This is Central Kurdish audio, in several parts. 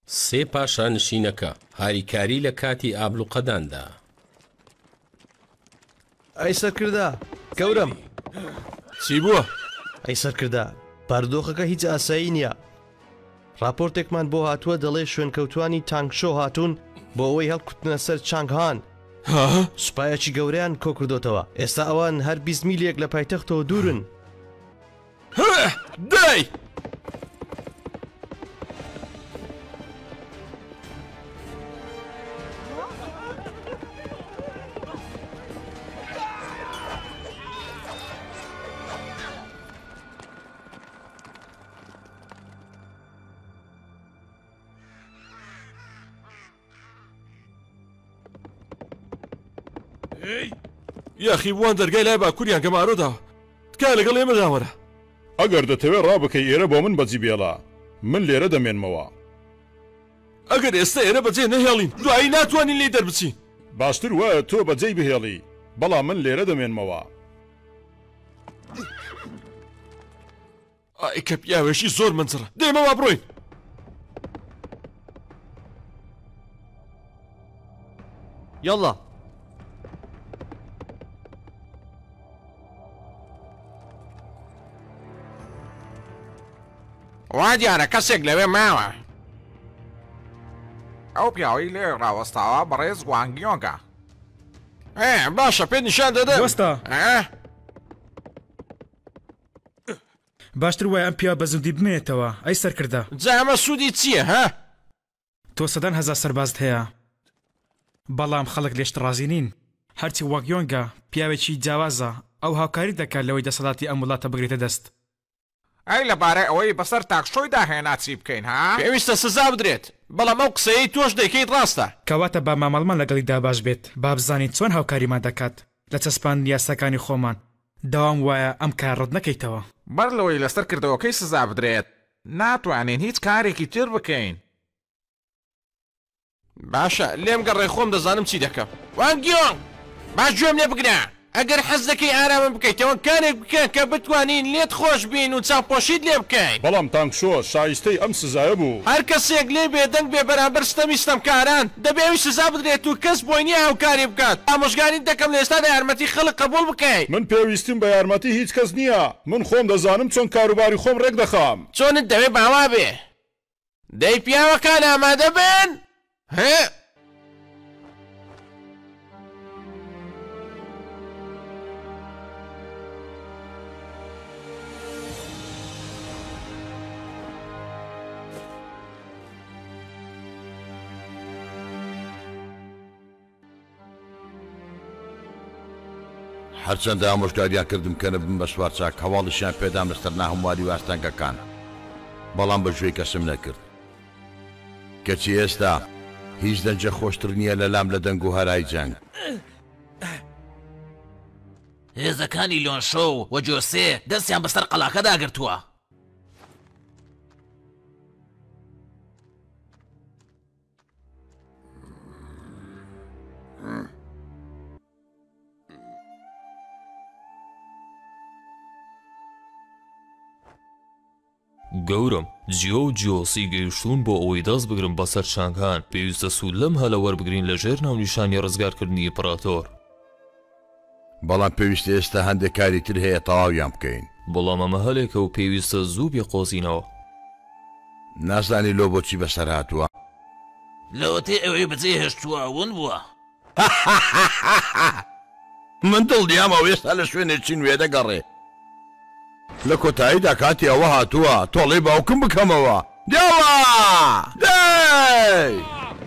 سێ پاشانشینەکە هاریکاری لە کاتی ئابلوقەداندا. ئەی سەرکردا گەورم چی بووە؟ ئەی سەرکردا بارودۆخەکە هیچ ئاسایی نییە. راپۆرتێکمان بۆ هاتووە دەڵێ شوێنکەوتوانی تانگشۆ هاتوون بۆ ئەوەی هەڵکوتنە سەر چانگهان. سوپایەکی گەورەیان کۆکردوتەوە. ئێستا ئەوان هەر 20 میلێک لە پایتەختەوە دوورن. دای! یاخی بوان دەرگای لای باکووریان گەمارۆداوە تکای لەگەڵ ئێمەدا وەرە. ئەگەر دەتەوێت ڕابکەی ئێرە بۆ من بەجی بێڵە من لێرە دەمێنمەوە. ئەگەر ئێستا ئێرە بەجێ نەهێڵین دوایی ناتوانین لێ دەربچین. باشتر وایە تۆ بەجێی بهێڵی بەڵام من لێرە دەمێنمەوە. ئای کە پیاوێشی زۆر منجڕە دێمەوە بڕۆین. یاڵا وا دیارە کەسێک لەوێ ماوە. ئەو پیاوەی لێ ڕاوەستاوە بەڕێز گوانگیۆنگە. باشە پێ نیشان دەدەم. وەستا باشتر وایە ئەم پیا بە زوودی بمێنێتەوە. ئەی سەرکردا جا ئەمە سوودی چییە ها؟ تۆ سەدان هەزار سەربازت هەیە بەڵام خەڵک لێشت ڕازی نین. هەرچی واگیۆنگە پیاوێکی جیاوازە ئەو هاوکاری دەکات لەوەی دەسەڵاتی ئەم وڵاتە بگرێتە دەست. ئەی لەبارەی ئەوەی بەسەر تاکشۆی داهێنا چی بکەین ها؟ پێویستە سزا بدرێت بەڵام ئەو قسەیەی تۆش دەکەیت ڕاستە. کەواتە با مامەڵمان لەگەڵیدا باش بێت با بزانین چۆن هاوکاریمان دەکات لە چەسپان یاساکانی خۆمان. داوام وایە ئەم کار ڕەت نەکەیتەوە. بەر لەوەی لەسەر کردەوەکەی سزا بدرێت ناتوانین هیچ کارێکی تر بکەین. باشە لێم گەڕێ خۆم دەزانم چی دەکەم. وانگیۆنگ باش گوێم لێ بگرە. ئەگەر حەز دەکەی ئارامم بکەیتەوە کارێک بکەن کە بتوانین لێت خۆش بین و چاوپۆشیت لێ بکەین. بەڵام تانگشۆ شایستەی ئەم سزایە بوو. هەر کەسێک لێ بێدەنگ بێ بەرامبەر ستەمیستەمکاران دەبێوی سزا بدرێت و کەس بۆی نییە هاوکاری بکات. ئامۆژگاری دەکەم لە ئێستادا یارمەتی خەڵک قبول بکەیت. من پێویستیم بە یارمەتی هیچ کەس نییە. من خۆم دەزانم چۆن کاروباری خۆم ڕێک دەخام. چۆنت دەوێ باوا بێ؟ دەی پیاوەکان ئامادە بن؟ هێ هەرچەندە ئامۆژگاریان کردم کە نەبم بە سوارچاک هەواڵیشیان پێدام لەسەر ناهەمواری واستەنگەکان بەڵام بەژێی کەسم نەکرد. کەچی ئێستا هیچ دەنجە خۆشتر نییە لە لام لە دەنگ و هەرای جەنگ. هێزەکانی لۆنشۆ و وەجۆسێ دەستیان بەسەر قەڵاکەدا گرتووە. گەورم جیۆ و جیۆسی گەیشتون بۆ ئەوەی دەست بگرن بەسەر چانگان پێویستە سوود لەم هەلە وەربگرین لەژێر ناونیشانی ڕزگارکردنی ئیمپراتۆر. بەڵام پێویستە ئێستا هەندێک کاری تر هەیە تەواویان بکەین. بەڵام ئەمە هەلێکە و پێویستە زوو بێقۆزینەوە. نازانی لۆ بۆچی بەسەر هاتووە؟ لەوەتێ ئەوەی بەجێ هێشتووە ون بووە. من دڵنیامە ئێستا لە شوێنێکی نوێ دەگەڕێ. لە کۆتاییدا کاتی ئەوە هاتووە تۆڵی باوکم بکەمەوە. دێوە دەی!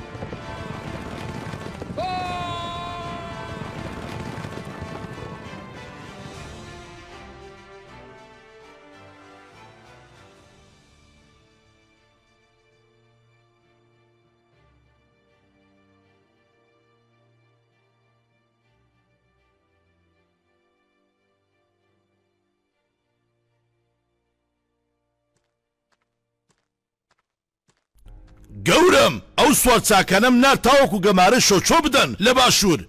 گەورم ئەو سوار چاکانەم نا تاوەکو گەمارە شۆچۆ بدەن لە باشوور.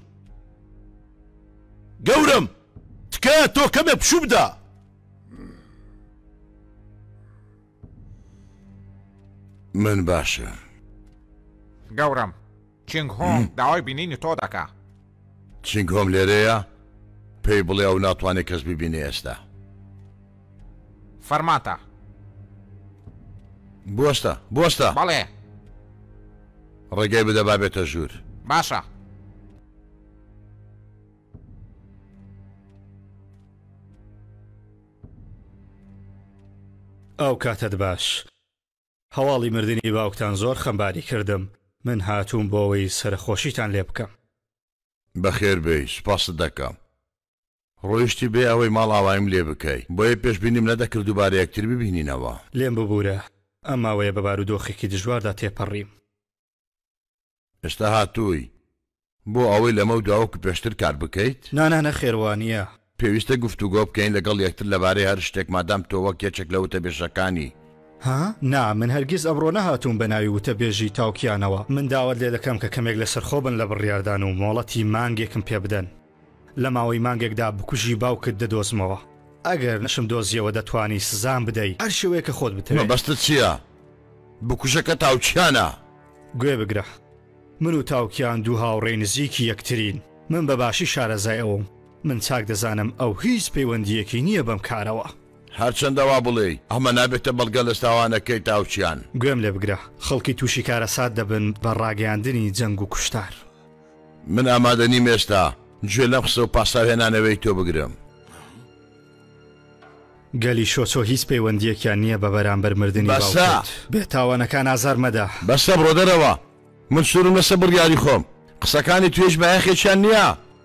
گەورم تکایە تۆ کەمێ پشوو بدە. من باشە گەورم چینگ هۆم داوای بینینی تۆ دەکا. چینگ هۆم لێرەیە پێی بڵێ ئەو ناتوانێت کەس ببینێ ئێستا. فەرماتە. بوەستە بوەستە. بەڵێ. ڕێگەی بدە با بێتە ژوور. باشە. ئەو کاتت باش. هەواڵی مردنی باوکتان زۆر خەمباری کردم. من هاتووم بۆ ئەوەی سەرخۆشیتان لێ بکەم. بەخێر بێی سوپاست دەکەم. ڕۆیشتی بێ ئەوەی ماڵ ئاوایم لێ بکەی بۆیە پێشبینیم نەدەکرد دووبارە یەکتر ببینینەوە. لێم ببوورە ئەم ماوەیە بە بارودۆخێکی دژواردا تێپەڕیم. ئێستا هاتووی بۆ ئەوەی لەمە و داوەکو پێشتر کار بکەیت؟ نانانە خێوانییە. پێویستە گفتوگۆ بکەین لەگەڵ یەکتر لەبارەی هەر شتێک مادام تۆ وەک یەکێک لە وتە بێژەکانی. ها؟ نا من هەرگیز ئەمڕۆ نەهاتووم بە ناوی وتە بێژی تاوکیانەوە. من داوت لێ دەکەم کە کەمێک لەسەر خۆبن لە بڕیاردان و مۆڵەتی مانگێکم پێ بدەن. لە ماوەی مانگێکدا بکوژی باوکت دەدۆزمەوە. ئەگەر نەشم دۆزیەوە دەتوانی سزام بدەی هەر شێوەیە کە خۆت بتەوێت. بەستت چییە؟ بکوژەکە تاوکیانە. گوێ بگرە. من و تاوکیان دوو هاوڕێی نزیکی یەکترین. من بە باشی شارەزای ئەوم. من چاک دەزانم ئەو هیچ پەیوەندیەکی نییە بەم کارەوە. هەرچەندەوا بڵێ ئەمە نابێتە بەڵگە لە ستاوانەکەی تاوچیان. گوێم لێ بگرە خەڵکی تووشی کارەسات دەبن بە ڕاگەیاندنی جەنگ و کوشتار. من ئامادە نیم ئێستا گوێ لەم قسە و پاساوێنانەوەی تۆ بگرم. گەلی شۆچۆ هیچ پەیوەندیەکیان نییە بە بەرامبەر مردنی باوکت. بێتاوانەکان ئازار مەدە. بەسە بڕۆ دەرەوە. من سوورم لەسەر بڕیاری خۆم. قسەکانی توێش بەیەخێکیان نییە.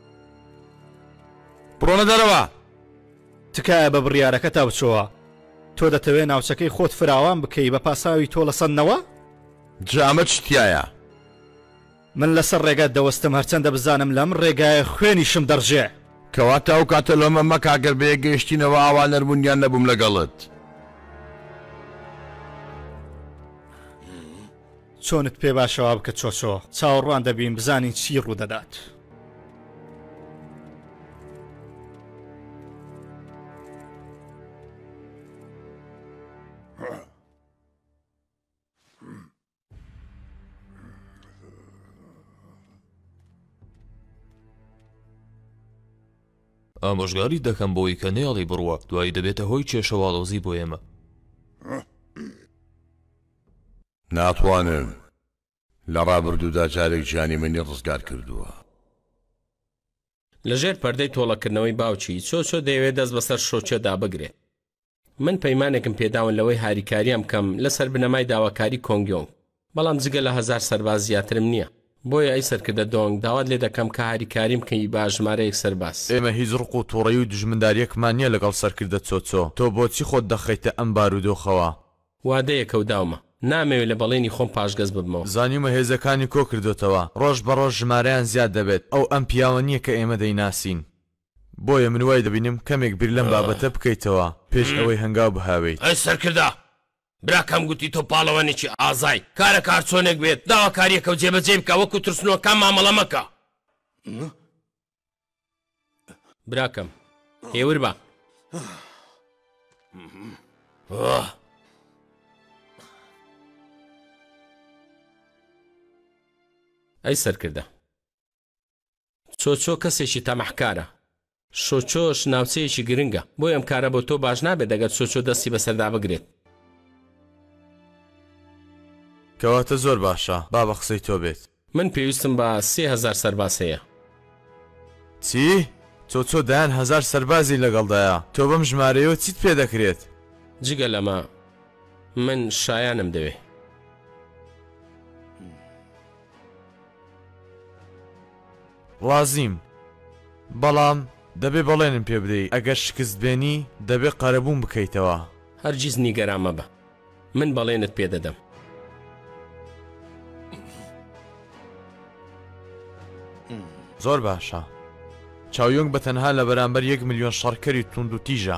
بڕۆنە دەرەوە. تکایە بە بڕیارەکە تا بچۆوە. تۆ دەتەوێت ناوچەکەی خۆت فراوان بکەی بە پاساوی تۆ لەسەندنەوە؟ جامە چتیایە؟ من لەسەر ڕێگات دەوەستم هەرچەندە بزانم لەم ڕێگایە خوێنیشم دەڕژێ. کەواتە ئەو کاتە لۆمە مەکاگەر بەیە گەیشتینەوە ئاوا نەرمونیان نەبووم لەگەڵت. چۆنت پێ باشەوە بکە چۆچۆ چاوەڕوان دەبین بزانین چی ڕوودەدات. ئامۆژگاری دەکەم بۆی کە نێڵی بڕوە دوایی دەبێتە هۆی کێشەواڵۆزی بۆ ئێمە. ناتوانم لە ڕابردوودا جارێک گیانی منی ڕزگار کردووە. لەژێر پەردەی تۆڵەکردنەوەی باوکی چۆچۆ دەیەوێت دەست بەسەر شۆچێدا بگرێت. من پەیمانێکم پێداون لەوەی هاریکاریام کەم لەسەر بنەمای داواکاری کۆنگیۆنگ، بەڵام جگە لە 1000 سەرباز زیاترم نییە. بۆیە ئەی سەرکردە دۆنگ داوات لێ دەکەم کە هاریکاریم کەی با ژمارەیەک سەرباز. ئێمە هیچ ڕق و تووڕەی و دژمنداریەکمان نییە لەگەڵ سەرکردە چۆچۆ. تۆ بۆچی خۆت دەخەیتە ئەم بارودۆخەوە؟ وادەیە کەوتاومە نامەوێت لە بەڵێنی خۆم پاشگەز ببمەوە. زانیمە هێزەکانی کۆ کردوتەوە ڕۆژ بە ڕۆژ ژمارەیان زیاد دەبێت. ئەو ئەم پیاوە نییە کە ئێمە دەیناسین. بۆیە من وای دەبینم کەمێک بیر لەم بابەتە بکەیتەوە پێش ئەوەی هەنگاو بهاوێت. ئەی سەرکردە براکەم گوتی تۆ پاڵەوانێکی ئازای کارە کار چۆنێک بێت داواکاریەکە و جێبەجێ بکە وەکو ترسنەوەکان مامەڵە مەکە. براکەم هێور بە. ئەی سەرکردە چۆچۆ کەسێکی تەمەحکارە. شۆچۆش ناوچەیەکی گرنگە بۆی ئەم کارە بۆ تۆ باش نابێت دەگەر چۆچۆ دەستی بەسەردا بگرێت. کەواتە زۆر باشە با بە قسەی تۆ بێت. من پێویستم بە 3000 سەرباز هەیە. چی؟ چۆچۆ دایان 1000 سەربازی لەگەڵدایە. تۆ بەم ژمارەیەوە چیت پێ دەکرێت؟ جگە لەمە من شایانم دەوێ. ڕازیم بەڵام دەبێ بەڵێنم پێ بدەی ئەگەر شکست بێنی دەبێ قەرەبوون بکەیتەوە. هەرگیز نیگەران مەبە من بەڵێنت پێ دەدەم. زۆر باشە. چاویۆنگ بە تەنها لە بەرامبەر 1 ملیۆن شەڕکەری توند و تیژە.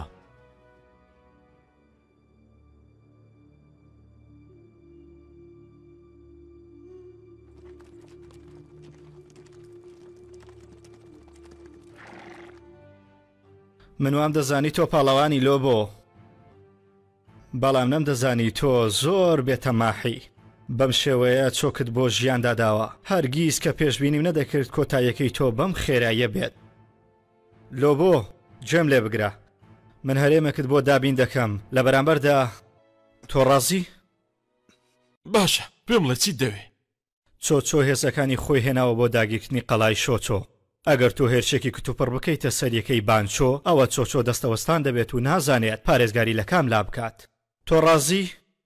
من وام دەزانی تۆ پاڵەوانی لۆ بۆ، بەڵام نەم دەزانی تۆ زۆر بێتەماحی. بەم شێوەیە چۆکت بۆ ژیاندا داوە هەرگیز کە پێشبینیم نەدەکرد کۆتاییەکەی تۆ بەم خێراییە بێت لۆبۆ گوێم لێ بگرە من هەرێمێکت بۆ دابین دەکەم لە بەرامبەردا تۆ ڕازی؟ باشە پێم لە چی دەوێ چۆ هێزەکانی خۆی هێناوە بۆ داگیرکردنی قەڵای شۆچۆ ئەگەر تۆ هێرشێکی کتوپڕ بکەیتە سەریەکەی بانچۆ ئەوە چۆچۆ دەستەوەستان دەبێت و نازانێت پارێزگاری لە کام لا بکات تۆ ڕازی؟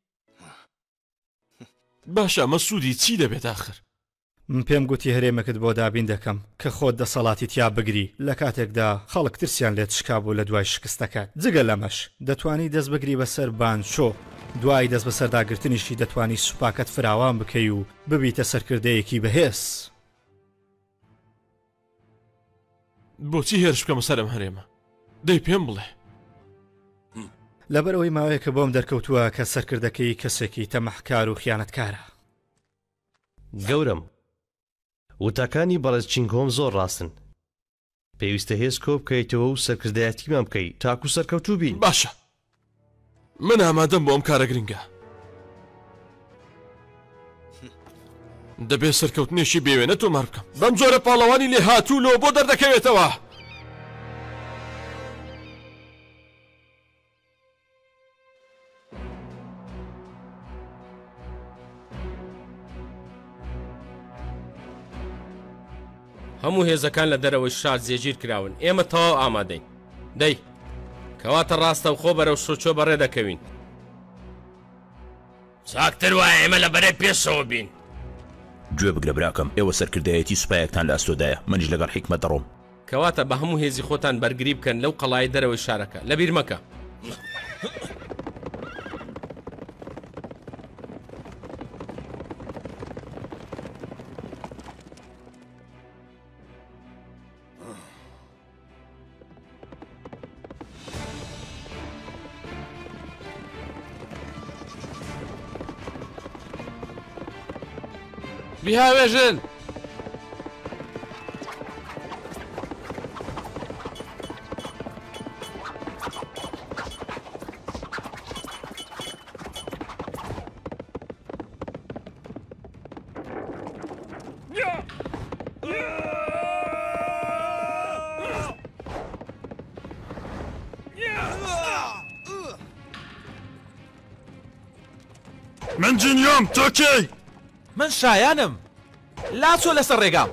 باشە ئەمە سوودی چی دەبێت آخر من پێم گوتی هەرێمەکت بۆ دابین دەکەم کە خۆت دەسەڵاتی تیا بگری لە کاتێکدا خەڵک ترسیان لێت شکابوو لە دوای شکستەکەت جگە لەمەش دەتوانی دەست بگری بەسەر بانچۆ دوای دەست بەسەرداگرتنیشی دەتوانی سوپاکەت فراوان بکەی و ببیتە سەرکردەیەکی بەهێز بۆچی هێرش بکەمە سەرم هەرێمە دەی پێم بڵێ لەبەرەوەی ماوەیە کە بۆم دەرکەوتووە کە سەرکردەکەی کەسێکی تەمەحکار و خیانەتکارە گەورم وتاکانی بەڕێز چینگۆم زۆر ڕاستن پێویستە هێز کۆ بکەیتەوە و سەرکردایەتیمان بکەی تاکو سەرکەوتوو بین باشە من ئامادەم بۆ ئەم کارە گرنگە دەبێت سەرکەوتنێشی بێوێنە تۆمار بکەم بەم جۆرە پاڵەوانی لێ هاتوو لۆ بۆ دەردەکەوێتەوە هەموو هێزەکان لە دەرەوەی شار جێگیر کراون ئێمە تەواو ئامادەین دەی کەواتە ڕاستە و خۆ بەرەو شۆچۆ بەڕێ دەکەوین چاکتر وایە ئێمە لە بەرەی پێشەوە بین گوێ بگرە براکەم ئێوە سەرکردایەتی سوپایەکتان لە ئەستۆدایە منیش لەگەڵ حیکمەت دەڕۆم کەواتە بە هەموو هێزی خۆتان بەرگری بکەن لەو قەڵای دەرەوەی شارەکە لەبیر مەکە بیهاوێژن من جنیام تۆ کێی؟ من شایانم لاچۆ لەسەر ڕێگام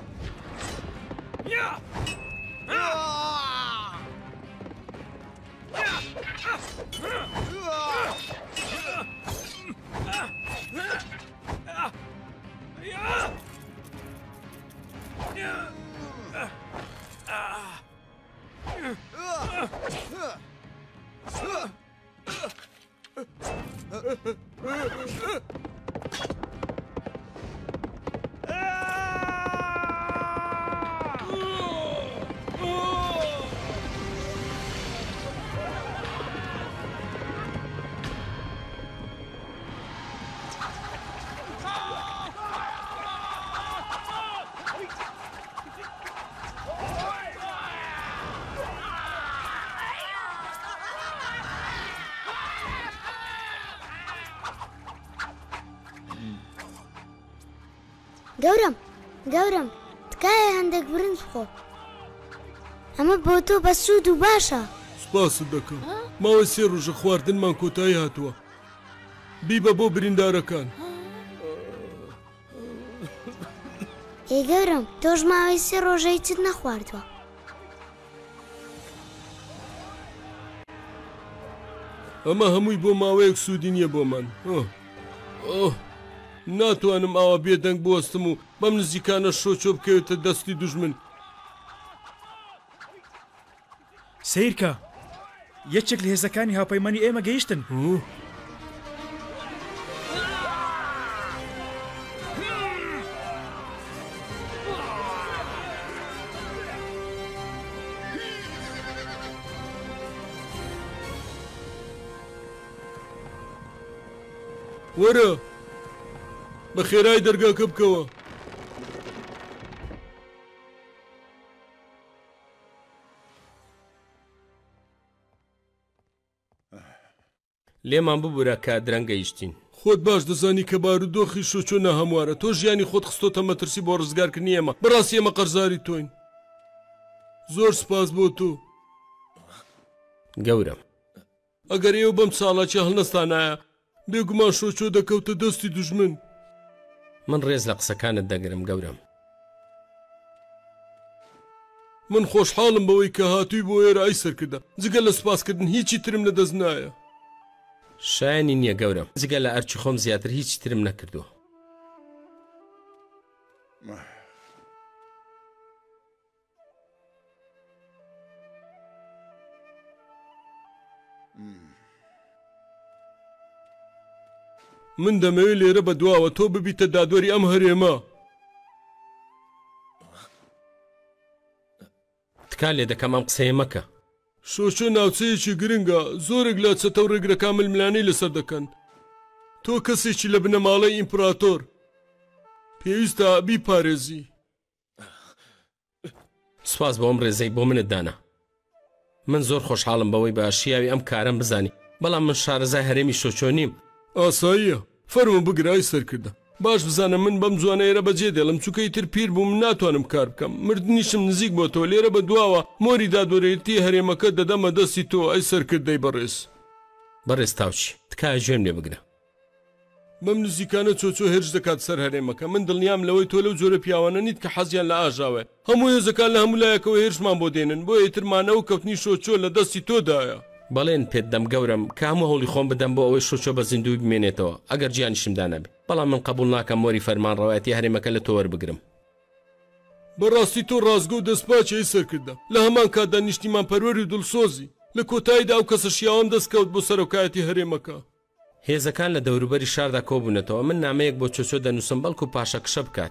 گەورم تکایە هەندێک برنج بخۆ ئەمە بۆ تۆ بە سوود و باشە سپاست دەکەم ماوەی 3 ڕۆژە خواردنمان کۆتایی هاتووە بیبە بۆ بریندارەکان ئێ گەورم تۆش ماوەی 3 ڕۆژەی چت نەخواردووە ئەمە هەمووی بۆ ماوەیەک سوودی نییە بۆمان ناتوانم ئاوا بێدەنگ بوەستم و بەم نزیکانە شۆچۆ بکەوێتە دەستی دوژمن سیرکە یەکێک لە هێزەکانی هاوپەیمانی ئێمە گەیشتن وەرە بە خێرای دەرگاکە بکەوە لێمان ببوورە کە درەنگەیشتین خۆت باش دەزانی کە بارودۆخی شۆچۆ نەهەموارە تۆ ژیانی خۆت خستۆتە مەترسی بۆ ڕزگارکردنی ئێمە بەڕاستی ئێمە قەرزاری تۆین زۆر سپاس بۆ تۆ گەورم ئەگەر ئێوە بەم چاڵاکی هەڵنەستانایە بێگومان شۆچۆ دەکەوتە دەستی دوژمن من ڕێز لە قسەکانت دەگرم گەورم من خۆشحاڵم بەوەی کە هاتووی بۆ ئێرە ئای سەرکردە جگە لە سوپاسکردن هیچی ترم لە دەست نایە شایانی نییە گەورم جگە لە ئەرچی خۆم زیاتر هیچی ترم نەکردووە من دەمەوێت لێرە بە دواوە تۆ ببیتە دادوەری ئەم هەرێمە تکا لێ دەکەم ئەم قسەیە مەکە شۆچۆ ناوچەیەکی گرنگە زۆرێک لە چەتە و ڕێگرەکان ململانەی لەسەر دەکەن تۆ کەسێکی لە بنەماڵەی ئیمپراتۆر پێویستە بیپارێزی سوپاس بۆ ئەم ڕێزەی بۆ منت دانا من زۆر خۆشحاڵم بەوەی باشیاوی ئەم کارم بزانی بەڵام من شارەزای هەرێمی شۆچۆ نیم ئاساییە فەرمو بگرای سەرکردە باش بزانە من بەم جوانەیەرە بەجێ دێڵم چووکەی تر پیر بووم ناتوانم کار بکەم مردنیشم نزیک بۆ تۆ لێرە بە دواوە مۆری دادوەرێتی هەرێمەکە دەدەمە دەستی تۆ ئەی سەرکردەی بەڕێز بەڕێز تاوچی تکایە گوێم لێ بگرە بەم نزیکانە چۆچۆ هێرش دەکات سەر هەرێمەکە من دڵنیام لەوەی تۆ لەو جۆرە پیاوانە نیت کە حەزیان لە ئاژاوێ هەموو هێزەکان لە هەموو لایەکەوە هێرشمان بۆ دێنن بۆ ئیترمانە و کەوتنی شۆچۆ لە دەستی تۆدایە بەڵێن پێت دەم گەورم کە هەموو هەوڵی خۆم بدەم بۆ ئەوەی شۆچۆ بە زیندوی بمێنێتەوە ئەگەر گیانیشمدا نەبێ بەڵام من قبول ناکەم مۆری فەرمانڕەوایەتی هەرێمەکە لە تۆ وەربگرم بەڕاستی تۆ ڕازگە و دەستپاچی سەرکردە لە هەمان کاتدا نیشتیمان پەروەری و دڵسۆزی لە کۆتاییدا ئەو کەسە شیاوان دەستکەوت بۆ سەرۆکایەتی هەرێمەکە هێزەکان لە دەوروبەری شاردا کۆبوونەتەوە من نامەیەک بۆ چۆچۆ دەنووسم بەڵکو پاشە کشە بکات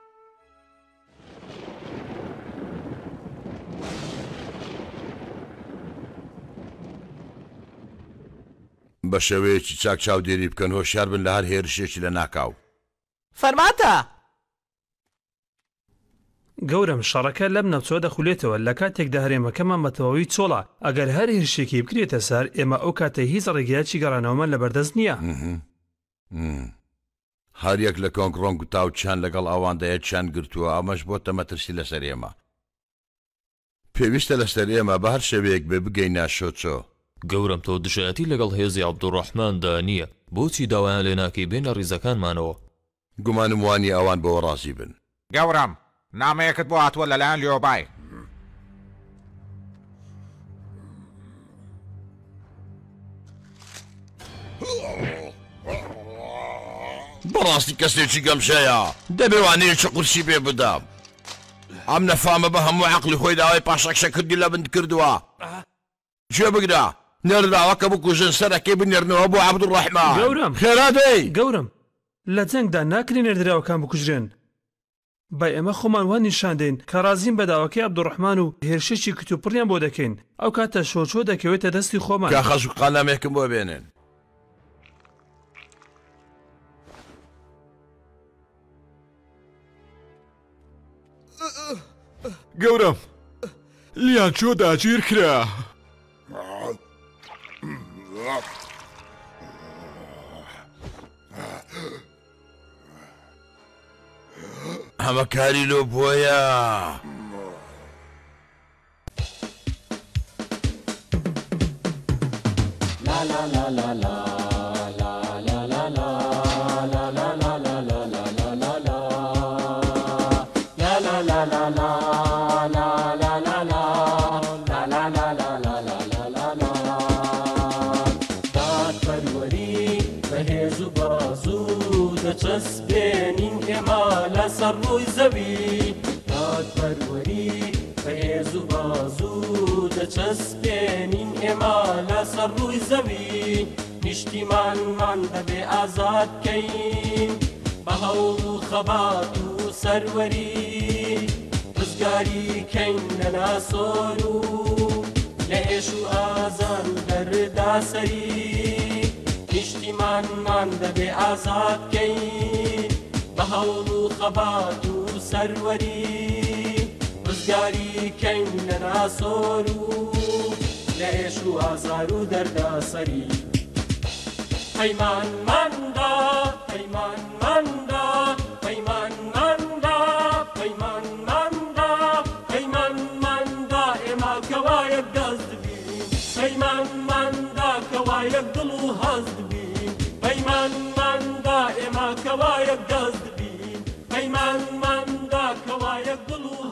بە شێوەیەکی چاک چاودێری بکەن هۆشیار بن لە هەر هێرشێکی لە ناکاو فەرماتە گەورم شەڕەکە لەم نەوچۆ دەخولێتەوە لە کاتێکدا هەرێمەکەمان بەتەواوی چۆڵە ئەگەر هەر هێرشێکی بکرێتە سەر ئێمە ئەو کاتە هیچ ڕێگایەکی گەڕانەوەمان لە بەردەست نییە هەر یەک لە کۆنگڕۆنگ و تاوچیان لەگەڵ ئەواندا چیان گرتووە ئەمەش بۆتە مەترسی لەسەر ئێمە پێویستە لەسەر ئێمە بە هەر شێوەیەک بێ بگەینە شۆچۆ گەورم تۆ دژایەتی لەگەڵ هێزی عەبدوڕەحماندا نییە بۆچی داوایان لێ ناکەی بێنە ڕیزەکانمانەوە گومانم وانی ئەوان بەوە ڕازی بن گەورم نامەیەکت بۆ هاتووە لەلایەن لێوبای بەڕاستی کەسێکی گەمشەیە دەبێوانەیەکی قورسی پێ بدەم ئەم نەفامە بە هەموو عەقلی خۆی داوای پاشەکشەکردی لە بند کردووە گوێ بگرە نێرداوە کە بکوژن سەرەکەی بنێرنەوە بۆ عەبدوڕەحمان گەورم خێرا دەی گەورم لە جەنگدا ناکرێ نێردراوەکان بکوژرێن با ئێمە خۆمان وان نیشاندەین کە ڕازیم بە داواکەی عەبدوڕەحمان و هێرشێکی کتوپڕیان بۆ دەکەین ئەو کاتە شۆچۆ دەکەوێتە دەستی خۆمان کا خەز و قەلەمێکم بۆ بێنن گەورم لیان چۆ داگیر کرا ئەمە کاری لۆ بۆیە دەچەسبێنین ئێمە لەسەر ڕووی زەوی دادپەروەری بەهێز و بازوو دەچەسبێنین ئێمە لەسەر ڕووی زەوی نیشتیمانمان دەبێ ئازاد بکەین بە هەوڵ و خەبات و سەروەری ڕزگاری کەین لە ناسۆر و لە ئێش و ئازان دەردا سەری نیشتیمانمان دەبێ ئازاد بکەین بە هەوڵ و خەبات و سەروەری ڕزگاری کەین لە ناسۆر و لە ئێش و ئازار و دەردا سەری پەیمان ماندا پەیمان ماندا پەیمان ماندا پەیمان ماندا پەیمان ماندا ئێمە کەوایەک دەست بین پەیمان ماندا کەوایەک دڵ و هەست بین پەیمان ماندا ئێمە کەوایەک دەست بین پەیمان ماندا کەوایەک دڵ و